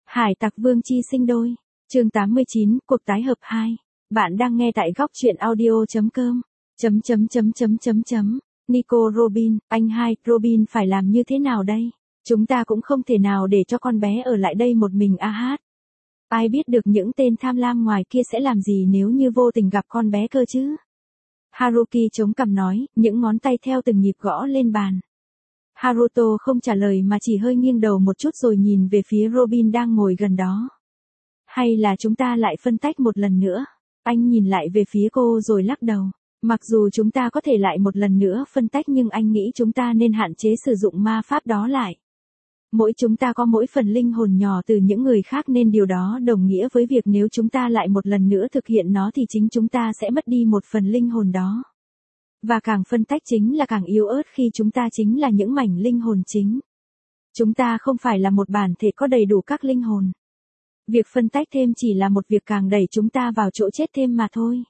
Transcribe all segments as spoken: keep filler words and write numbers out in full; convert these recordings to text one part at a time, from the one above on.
Hải tặc Vương chi sinh đôi. Chương tám mươi chín, cuộc tái hợp hai. Bạn đang nghe tại góc truyện audio chấm com. Chấm chấm chấm chấm chấm chấm. Nico Robin, anh hai, Robin phải làm như thế nào đây? Chúng ta cũng không thể nào để cho con bé ở lại đây một mình a hát. Ai biết được những tên tham lam ngoài kia sẽ làm gì nếu như vô tình gặp con bé cơ chứ? Haruki chống cằm nói, những ngón tay theo từng nhịp gõ lên bàn. Haruto không trả lời mà chỉ hơi nghiêng đầu một chút rồi nhìn về phía Robin đang ngồi gần đó. Hay là chúng ta lại phân tách một lần nữa? Anh nhìn lại về phía cô rồi lắc đầu. Mặc dù chúng ta có thể lại một lần nữa phân tách nhưng anh nghĩ chúng ta nên hạn chế sử dụng ma pháp đó lại. Mỗi chúng ta có mỗi phần linh hồn nhỏ từ những người khác nên điều đó đồng nghĩa với việc nếu chúng ta lại một lần nữa thực hiện nó thì chính chúng ta sẽ mất đi một phần linh hồn đó. Và càng phân tách chính là càng yếu ớt khi chúng ta chính là những mảnh linh hồn chính. Chúng ta không phải là một bản thể có đầy đủ các linh hồn. Việc phân tách thêm chỉ là một việc càng đẩy chúng ta vào chỗ chết thêm mà thôi.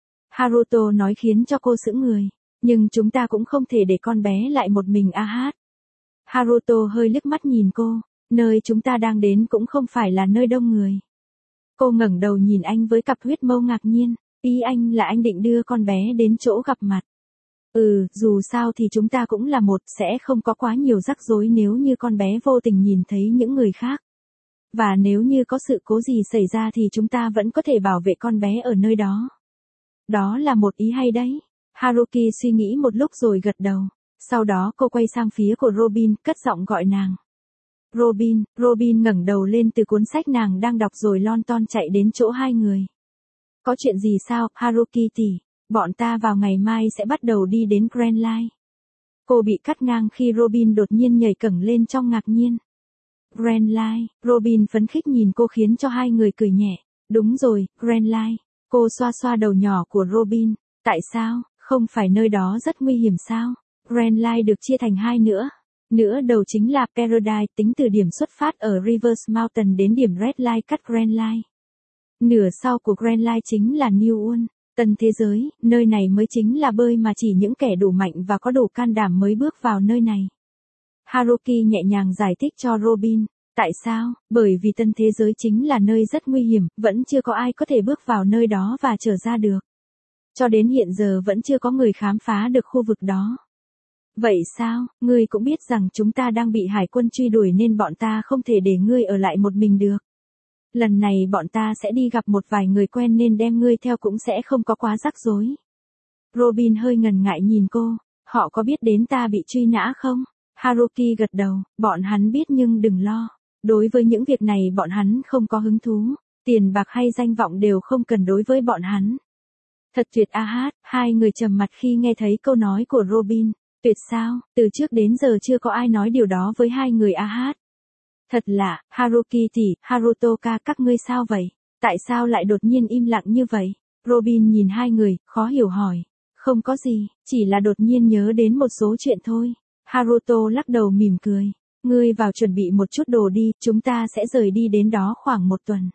Haruto nói khiến cho cô sững người. Nhưng chúng ta cũng không thể để con bé lại một mình a hát. Haruto hơi liếc mắt nhìn cô. Nơi chúng ta đang đến cũng không phải là nơi đông người. Cô ngẩng đầu nhìn anh với cặp huyết mâu ngạc nhiên. Ý anh là anh định đưa con bé đến chỗ gặp mặt. Ừ, dù sao thì chúng ta cũng là một, sẽ không có quá nhiều rắc rối nếu như con bé vô tình nhìn thấy những người khác. Và nếu như có sự cố gì xảy ra thì chúng ta vẫn có thể bảo vệ con bé ở nơi đó. Đó là một ý hay đấy. Haruki suy nghĩ một lúc rồi gật đầu. Sau đó cô quay sang phía của Robin, cất giọng gọi nàng. Robin, Robin ngẩng đầu lên từ cuốn sách nàng đang đọc rồi lon ton chạy đến chỗ hai người. Có chuyện gì sao, Haruki tỷ? Bọn ta vào ngày mai sẽ bắt đầu đi đến Grand Line. Cô bị cắt ngang khi Robin đột nhiên nhảy cẫng lên trong ngạc nhiên. Grand Line, Robin phấn khích nhìn cô khiến cho hai người cười nhẹ. Đúng rồi, Grand Line. Cô xoa xoa đầu nhỏ của Robin. Tại sao, không phải nơi đó rất nguy hiểm sao? Grand Line được chia thành hai nữa. Nửa đầu chính là Paradise tính từ điểm xuất phát ở Rivers Mountain đến điểm Red Line cắt Grand Line. Nửa sau của Grand Line chính là New World, tân thế giới, nơi này mới chính là bơi mà chỉ những kẻ đủ mạnh và có đủ can đảm mới bước vào nơi này. Haruki nhẹ nhàng giải thích cho Robin. Tại sao? Bởi vì tân thế giới chính là nơi rất nguy hiểm, vẫn chưa có ai có thể bước vào nơi đó và trở ra được. Cho đến hiện giờ vẫn chưa có người khám phá được khu vực đó. Vậy sao, ngươi cũng biết rằng chúng ta đang bị hải quân truy đuổi nên bọn ta không thể để ngươi ở lại một mình được. Lần này bọn ta sẽ đi gặp một vài người quen nên đem ngươi theo cũng sẽ không có quá rắc rối. Robin hơi ngần ngại nhìn cô, họ có biết đến ta bị truy nã không? Haruki gật đầu, bọn hắn biết nhưng đừng lo. Đối với những việc này bọn hắn không có hứng thú, tiền bạc hay danh vọng đều không cần đối với bọn hắn. Thật tuyệt a hát, hai người trầm mặt khi nghe thấy câu nói của Robin. Tuyệt sao, từ trước đến giờ chưa có ai nói điều đó với hai người a hát. Thật lạ, Haruki tỷ, Harutoka các ngươi sao vậy? Tại sao lại đột nhiên im lặng như vậy? Robin nhìn hai người, khó hiểu hỏi. Không có gì, chỉ là đột nhiên nhớ đến một số chuyện thôi. Haruto lắc đầu mỉm cười. Ngươi vào chuẩn bị một chút đồ đi, chúng ta sẽ rời đi đến đó khoảng một tuần.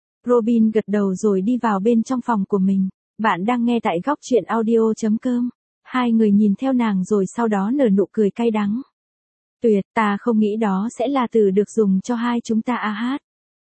Robin gật đầu rồi đi vào bên trong phòng của mình. Bạn đang nghe tại góc truyện audio chấm com. Hai người nhìn theo nàng rồi sau đó nở nụ cười cay đắng. Tuyệt, ta không nghĩ đó sẽ là từ được dùng cho hai chúng ta a hát.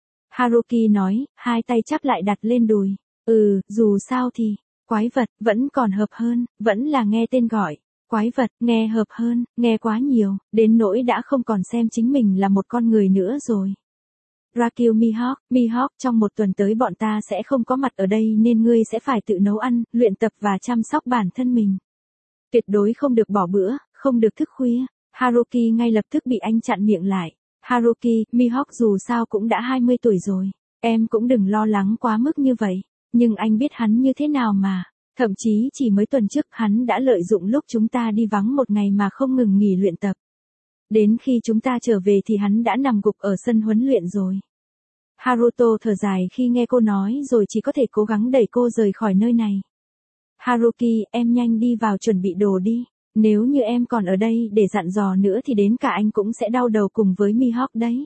Haruki nói, hai tay chắp lại đặt lên đùi. Ừ, dù sao thì, quái vật, vẫn còn hợp hơn, vẫn là nghe tên gọi. Quái vật, nghe hợp hơn, nghe quá nhiều, đến nỗi đã không còn xem chính mình là một con người nữa rồi. Rakyu Mihawk, Mihawk trong một tuần tới bọn ta sẽ không có mặt ở đây nên ngươi sẽ phải tự nấu ăn, luyện tập và chăm sóc bản thân mình. Tuyệt đối không được bỏ bữa, không được thức khuya. Haruki ngay lập tức bị anh chặn miệng lại. Haruki, Mihawk dù sao cũng đã hai mươi tuổi rồi. Em cũng đừng lo lắng quá mức như vậy. Nhưng anh biết hắn như thế nào mà. Thậm chí chỉ mới tuần trước hắn đã lợi dụng lúc chúng ta đi vắng một ngày mà không ngừng nghỉ luyện tập. Đến khi chúng ta trở về thì hắn đã nằm gục ở sân huấn luyện rồi. Haruto thở dài khi nghe cô nói rồi chỉ có thể cố gắng đẩy cô rời khỏi nơi này. Haruki, em nhanh đi vào chuẩn bị đồ đi. Nếu như em còn ở đây để dặn dò nữa thì đến cả anh cũng sẽ đau đầu cùng với Mihawk đấy.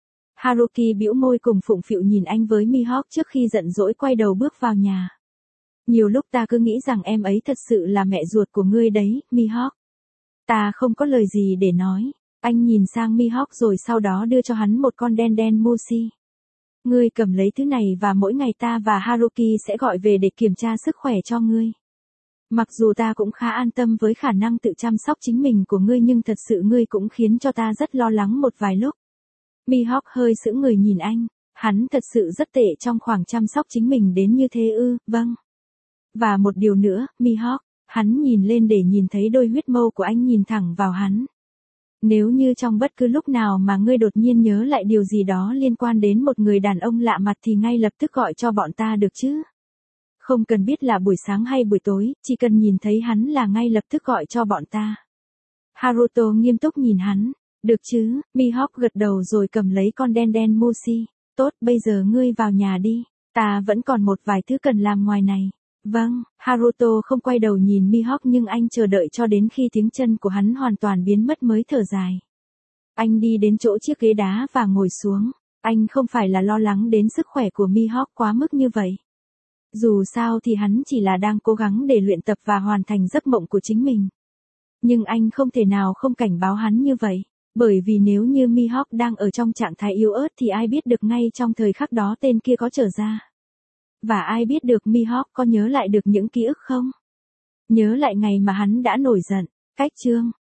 Haruki bĩu môi cùng phụng phịu nhìn anh với Mihawk trước khi giận dỗi quay đầu bước vào nhà. Nhiều lúc ta cứ nghĩ rằng em ấy thật sự là mẹ ruột của ngươi đấy, Mihawk. Ta không có lời gì để nói. Anh nhìn sang Mihawk rồi sau đó đưa cho hắn một con đen đen Mushi. Ngươi cầm lấy thứ này và mỗi ngày ta và Haruki sẽ gọi về để kiểm tra sức khỏe cho ngươi. Mặc dù ta cũng khá an tâm với khả năng tự chăm sóc chính mình của ngươi nhưng thật sự ngươi cũng khiến cho ta rất lo lắng một vài lúc. Mihawk hơi sững người nhìn anh, hắn thật sự rất tệ trong khoảng chăm sóc chính mình đến như thế ư, vâng. Và một điều nữa, Mihawk, hắn nhìn lên để nhìn thấy đôi huyết mâu của anh nhìn thẳng vào hắn. Nếu như trong bất cứ lúc nào mà ngươi đột nhiên nhớ lại điều gì đó liên quan đến một người đàn ông lạ mặt thì ngay lập tức gọi cho bọn ta được chứ? Không cần biết là buổi sáng hay buổi tối, chỉ cần nhìn thấy hắn là ngay lập tức gọi cho bọn ta. Haruto nghiêm túc nhìn hắn. Được chứ, Mihawk gật đầu rồi cầm lấy con đen đen Mushi. Tốt, bây giờ ngươi vào nhà đi. Ta vẫn còn một vài thứ cần làm ngoài này. Vâng, Haruto không quay đầu nhìn Mihawk nhưng anh chờ đợi cho đến khi tiếng chân của hắn hoàn toàn biến mất mới thở dài. Anh đi đến chỗ chiếc ghế đá và ngồi xuống. Anh không phải là lo lắng đến sức khỏe của Mihawk quá mức như vậy. Dù sao thì hắn chỉ là đang cố gắng để luyện tập và hoàn thành giấc mộng của chính mình. Nhưng anh không thể nào không cảnh báo hắn như vậy. Bởi vì nếu như Mihawk đang ở trong trạng thái yếu ớt thì ai biết được ngay trong thời khắc đó tên kia có trở ra. Và ai biết được Mihawk có nhớ lại được những ký ức không? Nhớ lại ngày mà hắn đã nổi giận. Cách chương